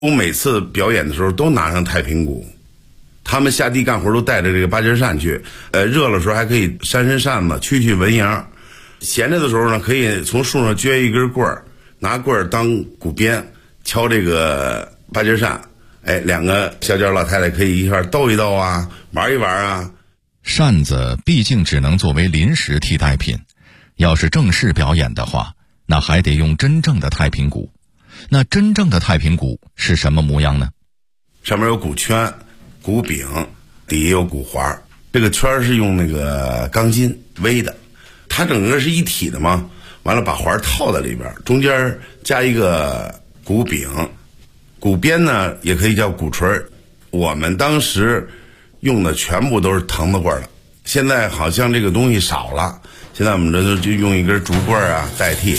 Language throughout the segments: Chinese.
我每次表演的时候都拿上太平鼓，他们下地干活都带着这个八节扇去，热了时候还可以扇扇子驱蚊蝇，闲着的时候呢可以从树上撅一根棍儿，拿棍儿当鼓鞭敲这个八节扇，两个小脚老太太可以一块斗一斗啊，玩一玩啊。 扇子毕竟只能作为临时替代品，要是正式表演的话，那还得用真正的太平鼓。那真正的太平鼓是什么模样呢？ 上面有鼓圈、鼓柄，底下有鼓环，这个圈是用那个钢筋围的，它整个是一体的嘛，完了把环套在里边，中间加一个鼓柄，鼓边呢也可以叫鼓槌。我们当时用的全部都是藤子棍了，现在好像这个东西少了，现在我们这就用一根竹棍啊代替。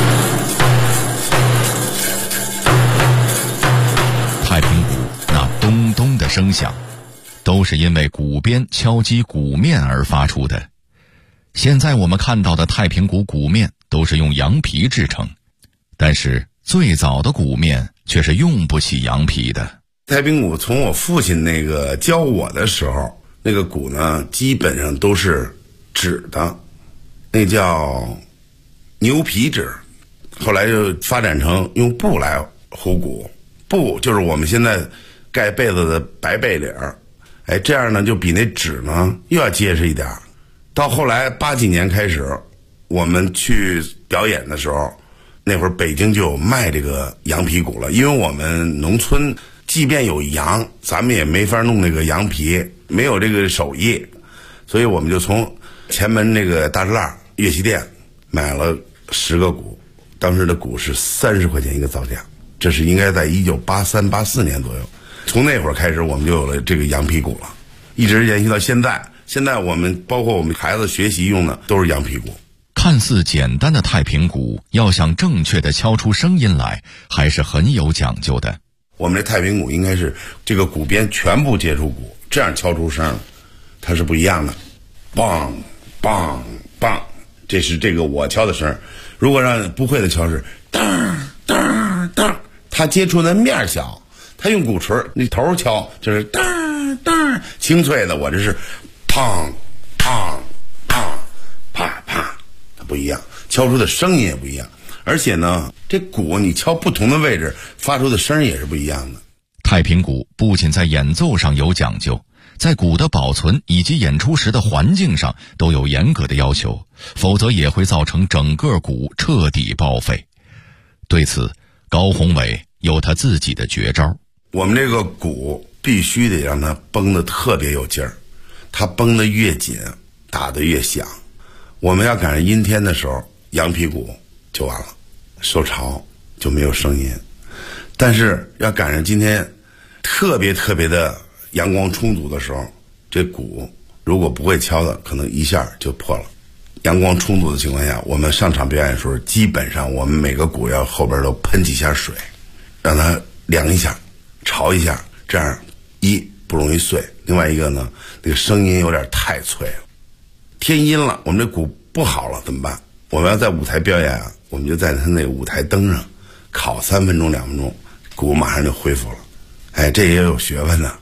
太平鼓那咚咚的声响，都是因为鼓鞭敲击鼓面而发出的。现在我们看到的太平鼓鼓面都是用羊皮制成，但是最早的鼓面却是用不起羊皮的。 太平鼓从我父亲那个教我的时候，那个鼓呢基本上都是纸的，那叫牛皮纸，后来就发展成用布来糊鼓，布就是我们现在盖被子的白被领儿，这样呢就比那纸呢又要结实一点。到后来80几年开始，我们去表演的时候，那会儿北京就有卖这个羊皮鼓了，因为我们农村即便有羊，咱们也没法弄那个羊皮，没有这个手艺，所以我们就从前门那个大栅栏乐器店买了10个鼓，当时的鼓是30块钱一个造价，这是应该在1983、84年左右。从那会儿开始，我们就有了这个羊皮鼓了，一直延续到现在。现在我们包括我们孩子学习用的都是羊皮鼓。 看似简单的太平鼓，要想正确的敲出声音来，还是很有讲究的。 我们这太平鼓应该是这个鼓边全部接触鼓，这样敲出声，它是不一样的。梆梆梆，这是这个我敲的声。如果让不会的敲是当当当，它接触的面小，它用鼓槌那头敲就是当当清脆的，我这是砰砰砰啪啪，它不一样，敲出的声音也不一样。而且呢，这鼓你敲不同的位置发出的声也是不一样的。 太平鼓不仅在演奏上有讲究，在鼓的保存以及演出时的环境上都有严格的要求，否则也会造成整个鼓彻底报废。对此，高宏伟有他自己的绝招。 我们这个鼓必须得让它绷得特别有劲儿，它绷得越紧，打得越响。我们要赶上阴天的时候，羊皮鼓就完了，受潮就没有声音。但是要赶上今天特别的阳光充足的时候，这鼓如果不会敲的，可能一下就破了。阳光充足的情况下，我们上场表演的时候，基本上我们每个鼓要后边都喷几下水，让它凉一下，潮一下，这样一不容易碎，另外一个呢，那个声音有点太脆了。天阴了，我们这鼓不好了怎么办？我们要在舞台表演啊，我们就在他那舞台灯上烤3分钟2分钟，鼓马上就恢复了。这也有学问呢。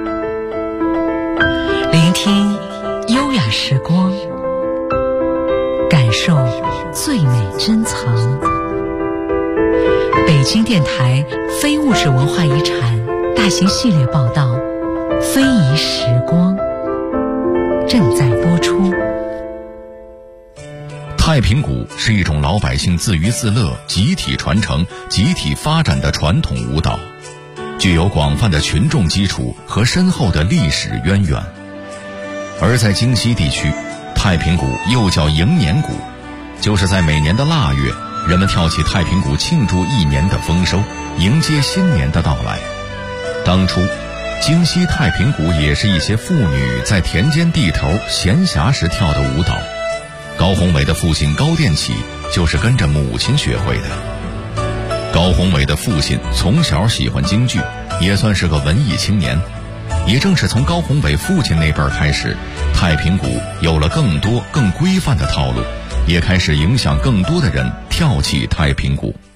聆听优雅时光，感受最美珍藏。北京电台非物质文化遗产大型系列报道《非遗时光》正在播出。 太平鼓是一种老百姓自娱自乐、集体传承、集体发展的传统舞蹈，具有广泛的群众基础和深厚的历史渊源。而在京西地区，太平鼓又叫迎年鼓，就是在每年的腊月，人们跳起太平鼓庆祝一年的丰收，迎接新年的到来。当初京西太平鼓也是一些妇女在田间地头闲暇时跳的舞蹈。高宏伟的父亲高殿启就是跟着母亲学会的。高宏伟的父亲从小喜欢京剧，也算是个文艺青年。也正是从高宏伟父亲那辈儿开始，太平鼓有了更多更规范的套路，也开始影响更多的人跳起太平鼓。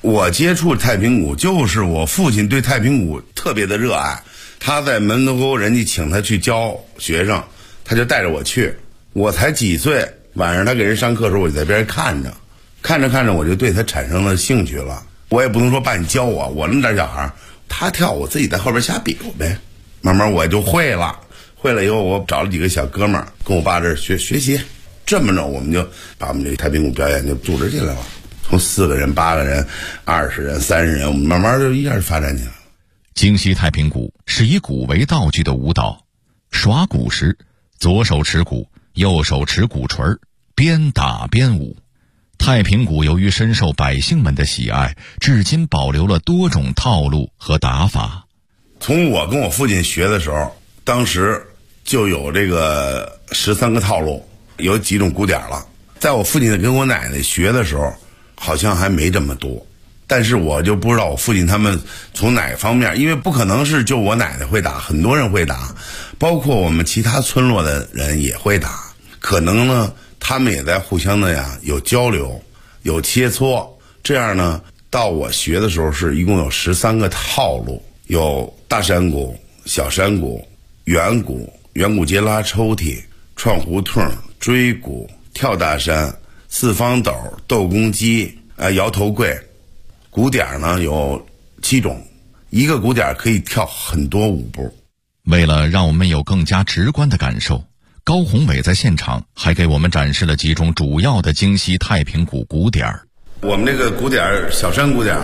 我接触太平鼓就是我父亲对太平鼓特别的热爱，他在门头沟人家请他去教学生，他就带着我去。我才几岁，晚上他给人上课的时候，我就在边看着我就对他产生了兴趣了。我也不能说爸你教我那么点小孩，他跳我自己在后边瞎比划呗。慢慢我就会了以后，我找了几个小哥们儿跟我爸这儿学习，这么着我们就把我们这太平鼓表演就组织起来了。从4个人、8个人、20人、30人，我们慢慢就一下就发展起来了。 京西太平鼓是以鼓为道具的舞蹈，耍鼓时左手持鼓，右手持鼓槌，边打边舞。太平鼓由于深受百姓们的喜爱，至今保留了多种套路和打法。 从我跟我父亲学的时候，当时就有这个13个套路，有几种鼓点了。在我父亲跟我奶奶学的时候，好像还没这么多。但是我就不知道我父亲他们从哪个方面，因为不可能是就我奶奶会打，很多人会打，包括我们其他村落的人也会打。可能呢他们也在互相的有交流，有切磋，这样呢到我学的时候是一共有13个套路，有大山鼓、小山鼓、圆鼓、圆鼓街拉抽屉、串胡同、追鼓、跳大山、四方斗、斗公鸡、摇头柜。鼓点呢有7种，一个鼓点可以跳很多舞步。 为了让我们有更加直观的感受，高宏伟在现场还给我们展示了几种主要的京西太平鼓鼓点。 我们这个鼓点，小山鼓点，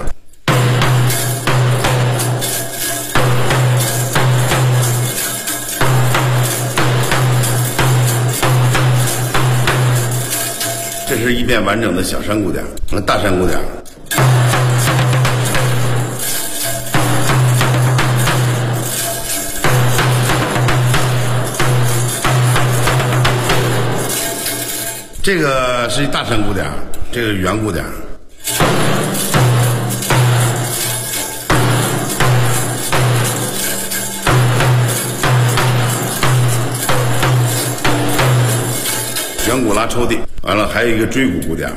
这是一遍完整的小山鼓点。大山鼓点，这个是大山鼓点，这个是圆鼓点。圆鼓拉抽屉，完了还有一个追鼓鼓点。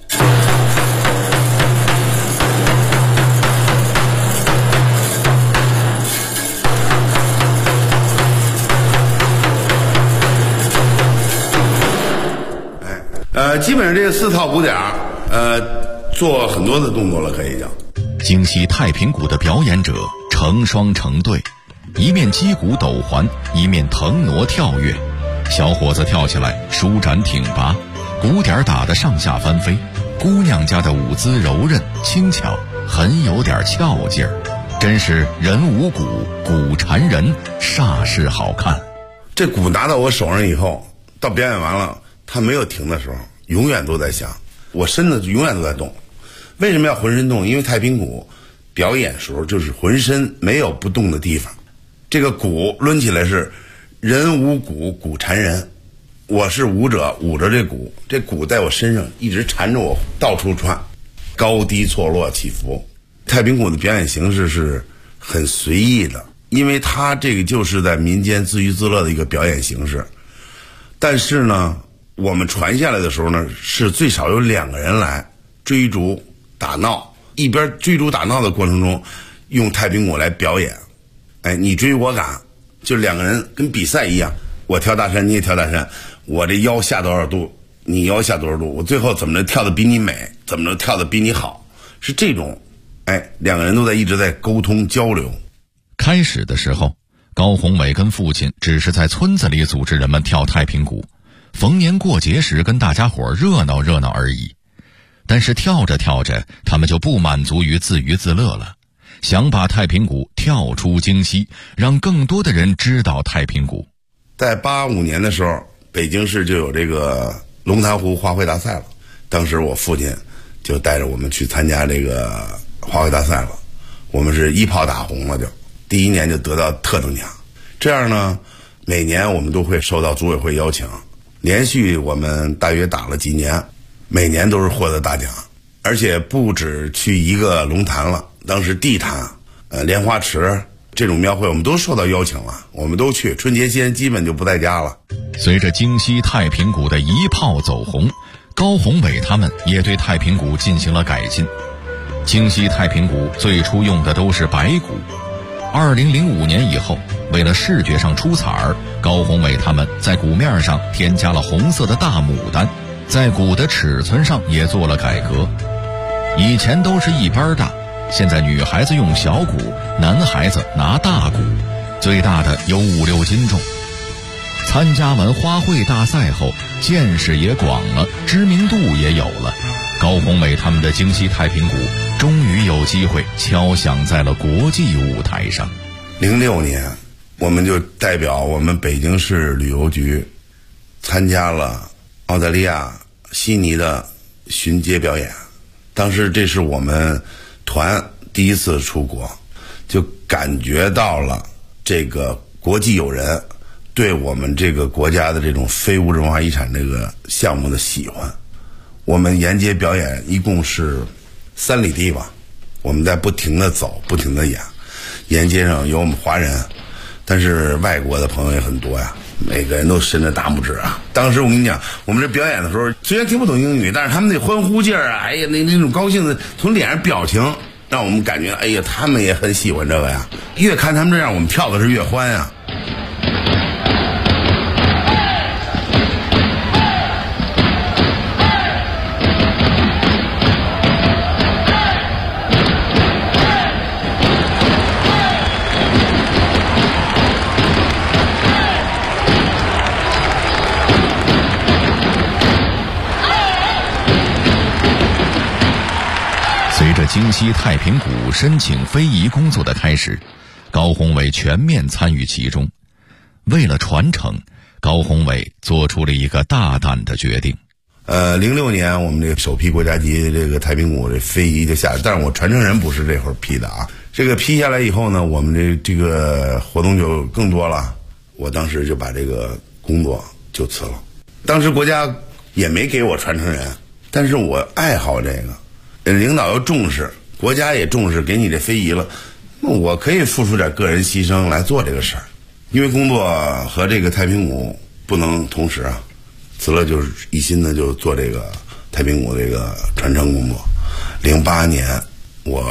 基本上这个4套鼓点，做很多的动作了，可以讲。 京西太平鼓的表演者成双成对，一面击鼓抖环，一面腾挪跳跃。小伙子跳起来舒展挺拔，鼓点打得上下翻飞。姑娘家的舞姿柔韧轻巧，很有点俏劲儿，真是人舞鼓，鼓缠人，煞是好看。 这鼓拿到我手上以后，到表演完了，他没有停的时候，永远都在响，我身子永远都在动。为什么要浑身动？因为太平鼓表演时候就是浑身没有不动的地方。这个鼓抡起来是人舞鼓，鼓缠人。我是舞者，舞着这鼓，这鼓在我身上一直缠着我，到处窜，高低错落起伏。太平鼓的表演形式是很随意的，因为它这个就是在民间自娱自乐的一个表演形式。但是呢，我们传下来的时候呢，是最少有2个人来追逐打闹，一边追逐打闹的过程中，用太平鼓来表演。你追我赶，就2个人跟比赛一样，我跳大山，你也跳大山，我这腰下多少度，你腰下多少度，我最后怎么能跳得比你美，怎么能跳得比你好，是这种。2个人都一直在沟通交流。 开始的时候，高宏伟跟父亲只是在村子里组织人们跳太平鼓，逢年过节时跟大家伙热闹热闹而已。但是跳着跳着，他们就不满足于自娱自乐了，想把太平鼓跳出京西，让更多的人知道太平鼓。 在85年的时候，北京市就有这个龙潭湖花卉大赛了。当时我父亲就带着我们去参加这个花卉大赛了，我们是一炮打红了，就第1年就得到特等奖。这样呢，每年我们都会受到组委会邀请，连续我们大约打了几年，每年都是获得大奖，而且不止去一个龙潭了，当时地坛、莲花池这种庙会我们都受到邀请了，我们都去。春节期间基本就不在家了。 随着京西太平鼓的一炮走红，高宏伟他们也对太平鼓进行了改进。 京西太平鼓最初用的都是白鼓。2005年以后，为了视觉上出彩儿，高宏伟他们在鼓面上添加了红色的大牡丹，在鼓的尺寸上也做了改革。以前都是一般大，现在女孩子用小鼓，男孩子拿大鼓，最大的有5、6斤重。参加完花卉大赛后，见识也广了，知名度也有了。高宏伟他们的京西太平鼓终于有机会敲响在了国际舞台上。 06年，我们就代表我们北京市旅游局参加了澳大利亚悉尼的巡街表演。当时这是我们团第一次出国，就感觉到了这个国际友人对我们这个国家的这种非物质文化遗产这个项目的喜欢。我们沿街表演一共是3里地吧，我们在不停的走，不停的演。沿街上有我们华人，但是外国的朋友也很多呀，每个人都伸着大拇指啊。当时我跟你讲，我们这表演的时候，虽然听不懂英语，但是他们那欢呼劲儿啊，哎呀，那种高兴的从脸上表情，让我们感觉，哎呀，他们也很喜欢这个呀。越看他们这样，我们跳的是越欢呀。 随着京西太平鼓申请非遗工作的开始，高宏伟全面参与其中。为了传承，高宏伟做出了一个大胆的决定。 06年我们这个首批国家级这个太平鼓这非遗就下来，但是我传承人不是这会儿批的啊。这个批下来以后呢，我们这个活动就更多了。我当时就把这个工作就辞了。当时国家也没给我传承人，但是我爱好这个，领导又重视，国家也重视，给你这非遗了，那我可以付出点个人牺牲来做这个事儿。因为工作和这个太平鼓不能同时啊，辞了就是一心的就做这个太平鼓这个传承工作。08年我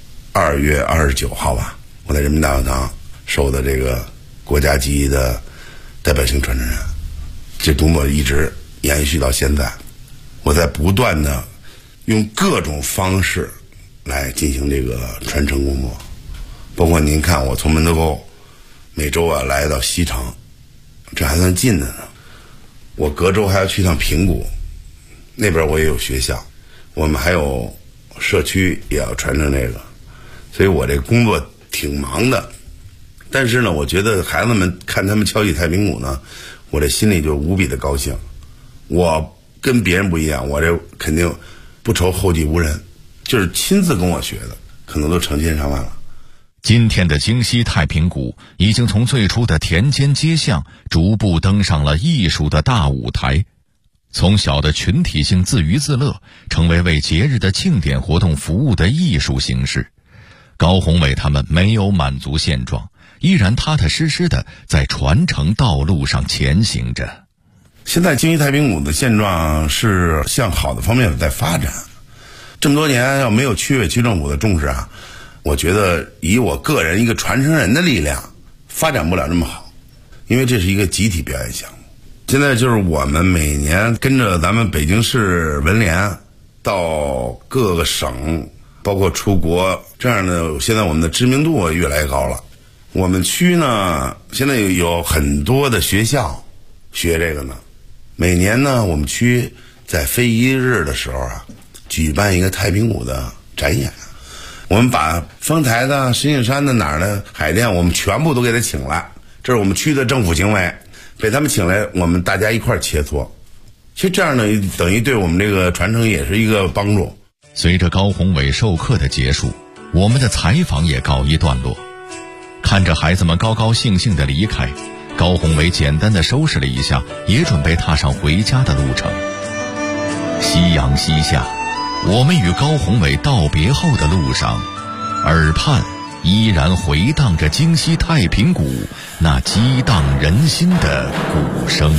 2月29号吧，我在人民大会堂受的这个国家级的代表性传承人，这工作一直延续到现在。我在不断的用各种方式来进行这个传承工作，包括您看我从门头沟每周啊来到西城，这还算近的呢。我隔周还要去趟平谷，那边我也有学校，我们还有社区也要传承这个，所以我这个工作挺忙的。但是呢，我觉得孩子们看他们敲起太平鼓呢，我这心里就无比的高兴。我跟别人不一样，我这肯定不愁后继无人，就是亲自跟我学的，可能都成千上万了。 今天的京西太平鼓已经从最初的田间街巷逐步登上了艺术的大舞台，从小的群体性自娱自乐成为为节日的庆典活动服务的艺术形式。高宏伟他们没有满足现状，依然踏踏实实的在传承道路上前行着。 现在京西太平鼓的现状是向好的方面在发展，这么多年要没有区委区政府的重视啊，我觉得以我个人一个传承人的力量发展不了这么好，因为这是一个集体表演项目。现在就是我们每年跟着咱们北京市文联到各个省，包括出国，这样的现在我们的知名度越来越高了。我们区呢现在有很多的学校学这个呢，每年呢我们区在非遗日的时候啊举办一个太平鼓的展演，我们把丰台的、石景山的、哪儿的海淀，我们全部都给他请来，这是我们区的政府行为，被他们请来，我们大家一块切磋。其实这样呢，等于对我们这个传承也是一个帮助。 随着高宏伟授课的结束，我们的采访也告一段落。看着孩子们高高兴兴的离开，高宏伟简单的收拾了一下，也准备踏上回家的路程。夕阳西下，我们与高宏伟道别后的路上，耳畔依然回荡着京西太平鼓那激荡人心的鼓声。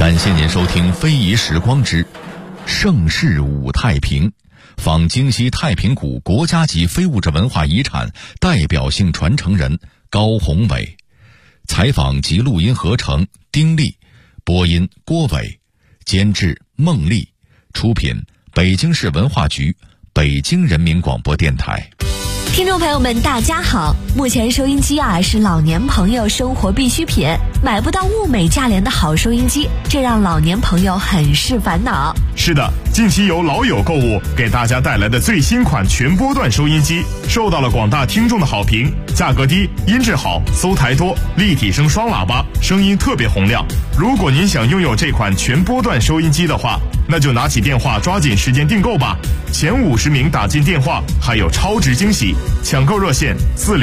感谢您收听非遗时光之盛世五太平，访京西太平谷国家级非物质文化遗产代表性传承人高宏伟，采访及录音合成丁力，播音郭伟，监制孟丽，出品北京市文化局、北京人民广播电台。 听众朋友们大家好，目前收音机是老年朋友生活必需品，买不到物美价廉的好收音机，这让老年朋友很是烦恼。 是的，近期由老友购物给大家带来的最新款全波段收音机受到了广大听众的好评，价格低，音质好，搜台多，立体声双喇叭，声音特别洪亮。如果您想拥有这款全波段收音机的话，那就拿起电话抓紧时间订购吧，前50名打进电话还有超值惊喜。抢购热线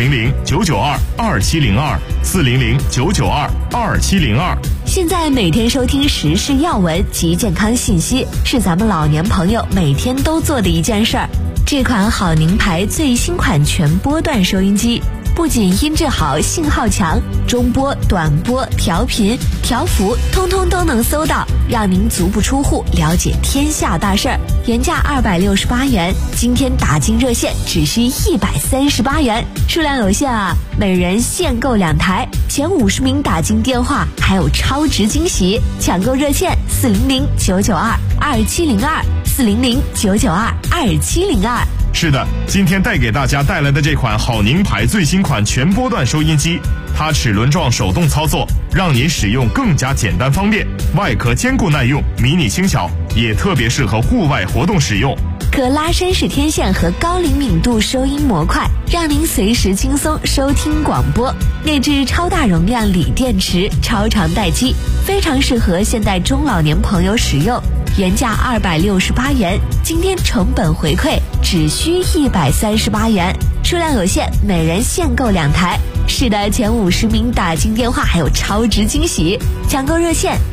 400-992-2702，400-992-2702。 现在每天收听时事要闻及健康信息，是咱们老年朋友每天都做的一件事儿。这款好宁牌最新款全波段收音机，不仅音质好，信号强，中波、短波、调频、调幅通通都能搜到，让您足不出户了解天下大事儿。原价268元，今天打进热线只需138元，数量有限每人限购2台，前50名打进电话还有超值惊喜。抢购热线400-992-2702，400-992-2702。 是的，今天带给大家带来的这款好宁牌最新款全波段收音机，它齿轮状手动操作，让您使用更加简单方便，外壳坚固耐用，迷你轻巧，也特别适合户外活动使用。 可拉伸式天线和高灵敏度收音模块，让您随时轻松收听广播。内置超大容量锂电池，超长待机，非常适合现代中老年朋友使用。原价268元，今天成本回馈只需138元，数量有限，每人限购2台。是的，前50名打进电话还有超值惊喜。抢购热线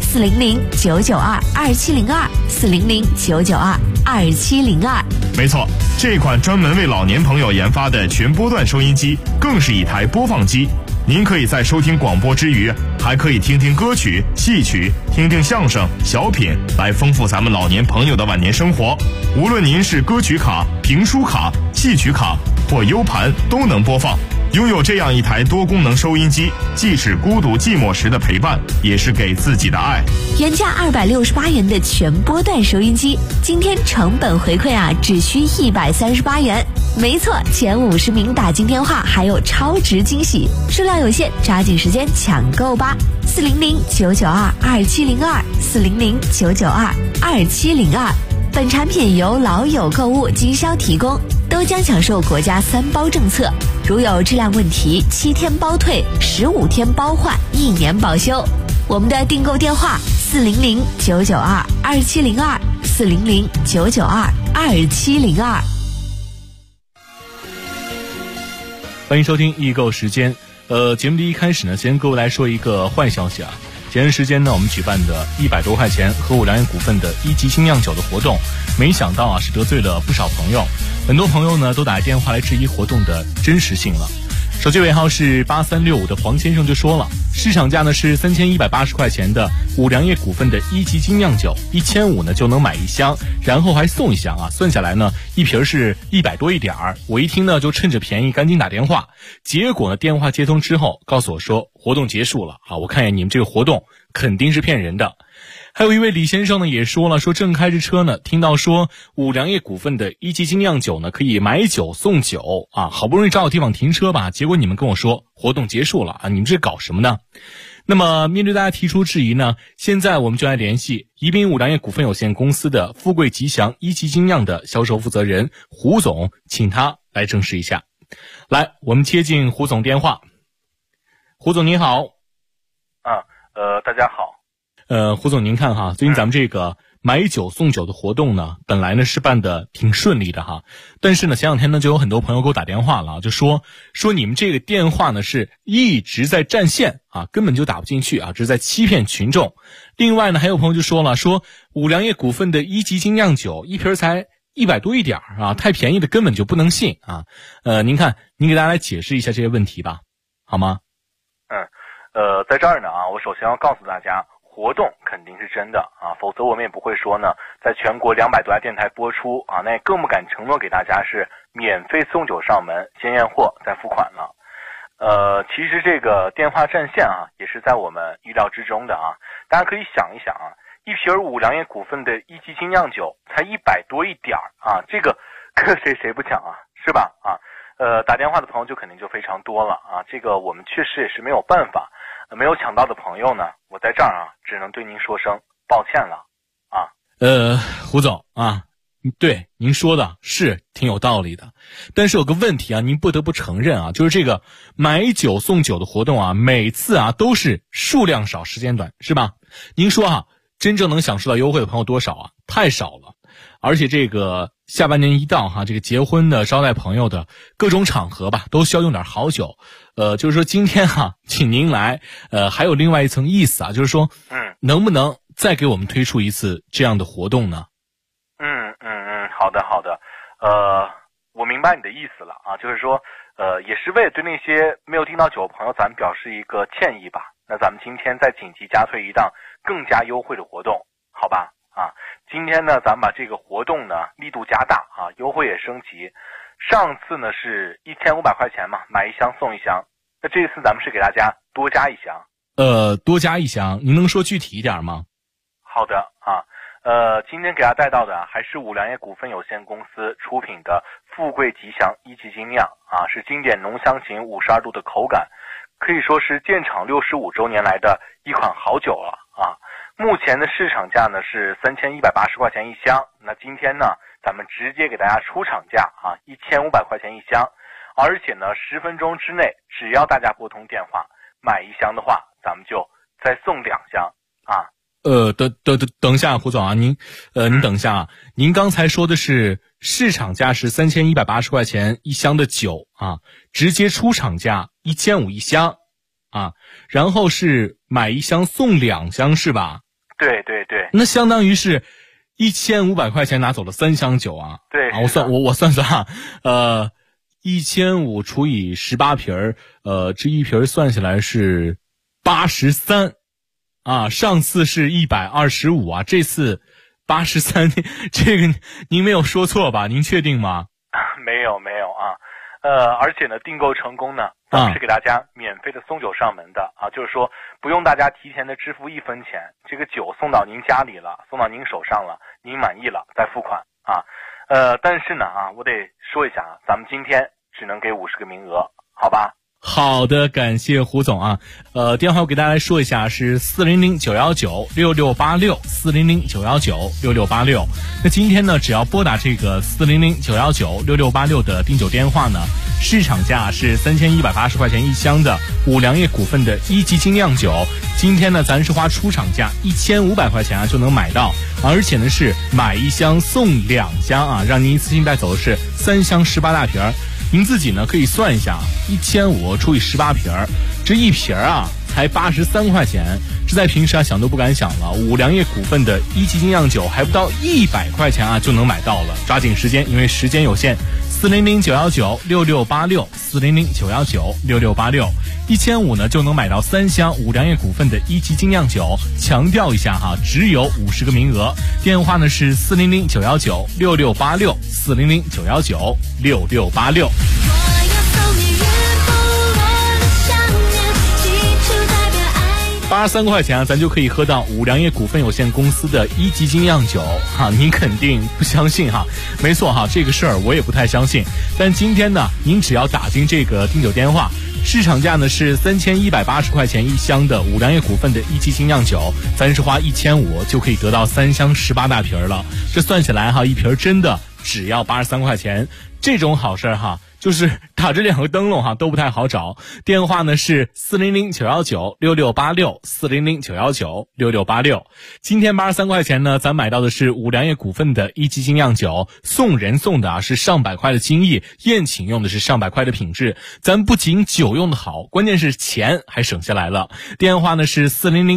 400-992-2702，400-992-2702。 没错，这款专门为老年朋友研发的全波段收音机更是一台播放机。您可以在收听广播之余，还可以听听歌曲、戏曲，听听相声、小品，来丰富咱们老年朋友的晚年生活。无论您是歌曲卡、评书卡、戏曲卡或 U 盘都能播放。拥有这样一台多功能收音机，既是孤独寂寞时的陪伴，也是给自己的爱。 原价268元的全波段收音机，今天成本回馈只需138元。没错，前50名打进电话还有超值惊喜，数量有限，抓紧时间抢购吧。400-992-2702，400-992-2702。本产品由老友购物经销提供，都将享受国家3包政策，如有质量问题7天包退，15天包换，1年保修。我们的订购电话400-992-2702，400-992-2702。 欢迎收听易购时间。节目的一开始呢，先跟各位来说一个坏消息前段时间呢，我们举办的100多块钱和五粮液股份的1级精酿酒的活动，没想到是得罪了不少朋友，很多朋友呢都打来电话来质疑活动的真实性了。手机尾号是8365的黄先生就说了，市场价呢是3180块钱的五粮液股份的1级精酿酒，1500呢就能买1箱，然后还送1箱算下来呢一瓶是100多一点儿。我一听呢就趁着便宜赶紧打电话，结果呢电话接通之后告诉我说活动结束了我看见你们这个活动肯定是骗人的。还有一位李先生呢也说了，说正开着车呢，听到说五粮液股份的1级精酿酒呢可以买酒送酒好不容易找个地方停车吧，结果你们跟我说活动结束了你们这搞什么呢？那么面对大家提出质疑呢，现在我们就来联系宜宾五粮液股份有限公司的富贵吉祥1级精酿的销售负责人胡总，请他来证实一下。来，我们接进胡总电话。胡总您好。 大家好。 胡总您看最近咱们这个买酒送酒的活动呢，本来呢是办的挺顺利的但是呢前两天呢就有很多朋友给我打电话了，就说你们这个电话呢是一直在占线根本就打不进去这是在欺骗群众。另外呢还有朋友就说了，说五粮液股份的1级精酿酒一瓶才100多一点太便宜的根本就不能信您看您给大家来解释一下这些问题吧，好吗？ 在这儿呢我首先要告诉大家， 活动肯定是真的啊，否则我们也不会说呢，在全国200多家电台播出啊，那也更不敢承诺给大家是免费送酒上门，先验货再付款了。其实这个电话占线啊，也是在我们意料之中的啊。大家可以想一想啊，一瓶五粮液股份的一级精酿酒才100多一点啊，这个谁不抢啊，是吧？啊，打电话的朋友就肯定就非常多了啊，这个我们确实也是没有办法。没有抢到的朋友呢，我在这儿啊，只能对您说声抱歉了啊。 胡总啊，对您说的是挺有道理的，但是有个问题啊，您不得不承认啊，就是这个买酒送酒的活动啊，每次啊都是数量少时间短，是吧？您说啊，真正能享受到优惠的朋友多少啊？太少了。而且这个下半年一到哈，这个结婚的、招待朋友的各种场合吧，都需要用点好酒。就是说今天哈，请您来，还有另外一层意思啊，就是说，能不能再给我们推出一次这样的活动呢？ 好的，我明白你的意思了啊，就是说，也是为了对那些没有订到酒的朋友，咱们表示一个歉意吧。那咱们今天再紧急加推一档更加优惠的活动，好吧？啊，今天呢，咱们把这个活动呢力度加大啊，优惠也升级。上次呢是1500块钱嘛，买一箱送一箱。那这次咱们是给大家多加一箱。 多加一箱，您能说具体一点吗？ 好的啊，今天给大家带到的还是五粮液股份有限公司出品的富贵吉祥一级精酿啊，是经典浓香型52度的口感，可以说是建厂65周年来的一款好酒了啊。目前的市场价呢是3180块钱一箱，那今天呢咱们直接给大家出厂价啊，1500块钱一箱，而且呢10分钟之内，只要大家拨通电话买一箱的话，咱们就再送2箱啊。 等一下，胡总啊，您等一下啊，您刚才说的是市场价是3180块钱一箱的酒啊，直接出厂价1500一箱啊，然后是买一箱送2箱是吧？ 对， 那相当于是1500块钱拿走了3箱酒啊。 对啊，我算啊，1500除以18瓶这一瓶算下来是83啊，上次是125啊，这次83，这个您没有说错吧？您确定吗？ 没有啊，而且呢，订购成功呢，咱们是给大家免费的送酒上门的啊，就是说不用大家提前的支付1分钱，这个酒送到您家里了，送到您手上了，您满意了再付款啊。但是呢啊，我得说一下啊，咱们今天只能给50个名额，好吧？ 好的，感谢胡总啊。电话我给大家来说一下，是400-919-6686，400-919-6686。那今天呢，只要拨打这个400-919-6686的订酒电话呢，市场价是3180块钱一箱的五粮液股份的一级精酿酒。今天呢，咱是花出厂价1500块钱啊就能买到，而且呢是买一箱送2箱啊，让您一次性带走的是3箱18大瓶。您自己呢可以算一下，1500除以18瓶，这一瓶啊才83块钱，这在平时啊想都不敢想了。五粮液股份的一级精酿酒还不到100块钱啊就能买到了，抓紧时间，因为时间有限。400-919-6686，400-919-6686，1500呢就能买到3箱五粮液股份的一级精酿酒。强调一下哈，只有50个名额。电话呢是400-919-6686，400-919-6686。83块钱啊，咱就可以喝到五粮液股份有限公司的一级精酿酒哈，您肯定不相信哈？没错哈，这个事儿我也不太相信。但今天呢，您只要打进这个订酒电话，市场价呢是3180块钱一箱的五粮液股份的一级精酿酒，咱是花1500就可以得到3箱18大瓶了。这算起来哈，一瓶真的只要83块钱，这种好事哈。就是打这2个灯笼哈都不太好找，电话呢是400-919-6686，400-919-6686。今天83块钱呢，咱买到的是五粮液股份的一级精酿酒，送人送的啊是上百块的精益，宴请用的是上百块的品质。咱不仅酒用的好，关键是钱还省下来了。电话呢是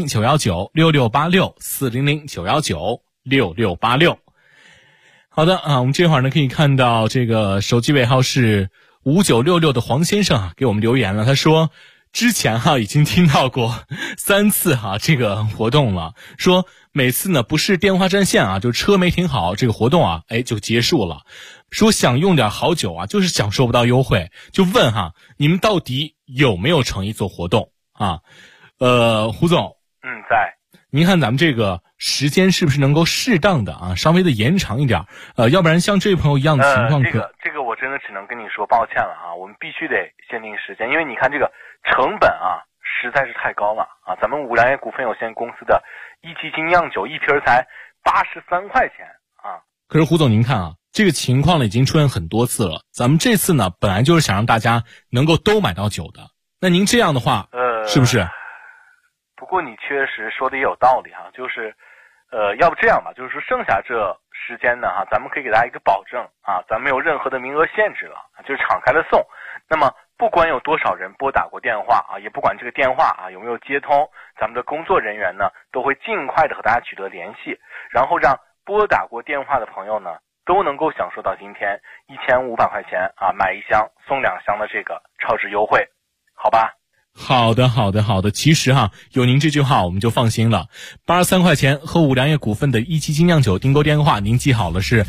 400-919-6686，400-919-6686。好的啊，我们这会儿呢可以看到这个手机尾号是5966的黄先生啊给我们留言了，他说之前已经听到过 3次这个活动了，说每次呢不是电话占线就车没停好，这个活动就结束了。说想用点好酒就是享受不到优惠，就问你们到底有没有诚意做活动胡总， 在。 您看咱们这个时间是不是能够适当的稍微的延长一点，要不然像这位朋友一样的情况这个我真的只能跟你说抱歉了我们必须得限定时间，因为你看这个成本实在是太高了咱们五粮液股份有限公司的一级精酿酒一瓶才83块钱可是胡总您看这个情况呢已经出现很多次了，咱们这次呢本来就是想让大家能够都买到酒的，那您这样的话是不是？ 不过你确实说的也有道理就是要不这样吧，就是说剩下这时间呢咱们可以给大家一个保证咱们没有任何的名额限制了，就是敞开了送。那么不管有多少人拨打过电话也不管这个电话有没有接通，咱们的工作人员呢都会尽快的和大家取得联系，然后让拨打过电话的朋友呢都能够享受到今天1500块钱买1箱送2箱的这个超值优惠，好吧？ 好的，其实有您这句话我们就放心了。83块钱和五粮液股份的一期精酿酒订购电话您记好了，是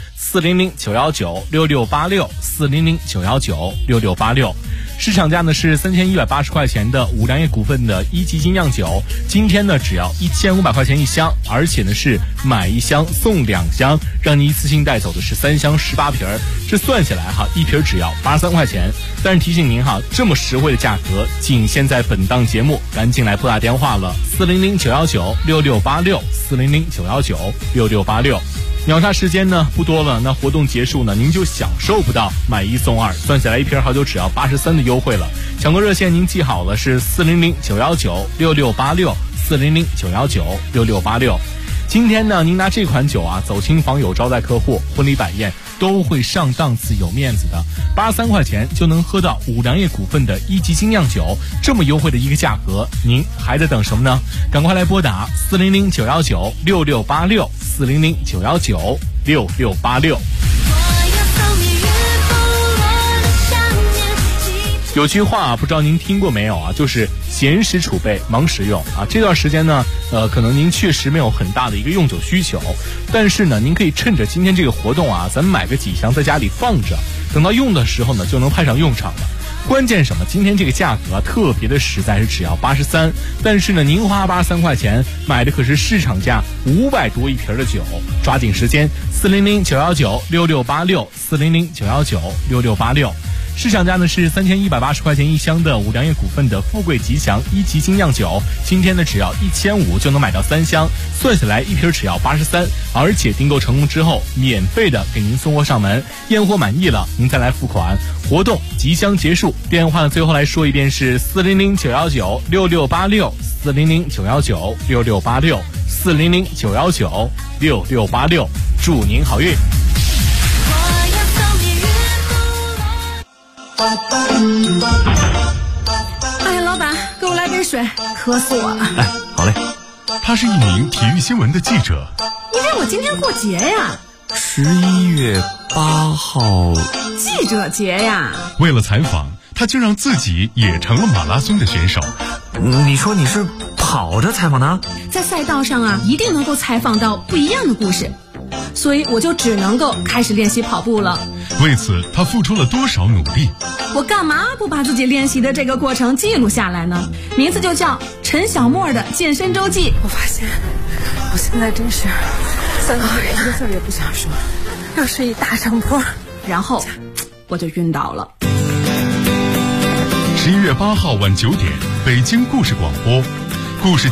400-919-6686 400-919-6686。市场价呢是3180块钱的五粮液股份的一级精酿酒，今天呢只要1500块钱1箱，而且呢是买1箱送2箱，让你一次性带走的是3箱18瓶，这算下来一瓶只要83块钱。但是提醒您这么实惠的价格仅限在本档节目，赶紧来拨打电话了，400-919-6686 400-919-6686。秒杀时间呢不多了，那活动结束呢您就享受不到买1送2，算下来一瓶好酒只要83的优惠了。抢购热线您记好了，是400-919-6686 400-919-6686。今天呢您拿这款酒走亲访友招待客户婚礼摆宴都会上档次有面子的，83块钱就能喝到五粮液股份的一级精酿酒，这么优惠的一个价格，您还在等什么呢？赶快来拨打400-919-6686 400-919-6686。有句话不知道您听过没有就是闲时储备忙时用这段时间呢可能您确实没有很大的一个用酒需求，但是呢您可以趁着今天这个活动咱们买个几箱在家里放着，等到用的时候呢就能派上用场了。关键什么？今天这个价格特别的实在，是只要83，但是呢您花83块钱买的可是市场价500多一瓶的酒，抓紧时间400-919-6686 400-919-6686。市场价呢是3180块钱1箱的五粮液股份的富贵吉祥一级精酿酒，今天呢只要1500就能买到3箱，算下来一瓶只要83，而且订购成功之后免费的给您送货上门，验货满意了您再来付款。活动即将结束，电话呢最后来说一遍是400-919-6686 400-919-6686 400-919-6686，祝您好运。 哎，老板，给我来杯水，渴死我了。 哎，好嘞。他是一名体育新闻的记者。 你以为我今天过节呀 ？11月8号， 记者节呀。 为了采访，他竟让自己也成了马拉松的选手。 你说你是跑着采访的？ 在赛道上一定能够采访到不一样的故事，所以我就只能够开始练习跑步了。 为此，他付出了多少努力？ 我干嘛不把自己练习的这个过程记录下来呢？名字就叫陈小沫的健身周记。 我发现我现在真是3个月一个字也不想说，要是一大上坡， 然后我就晕倒了。 11月8号晚9点，北京故事广播，故事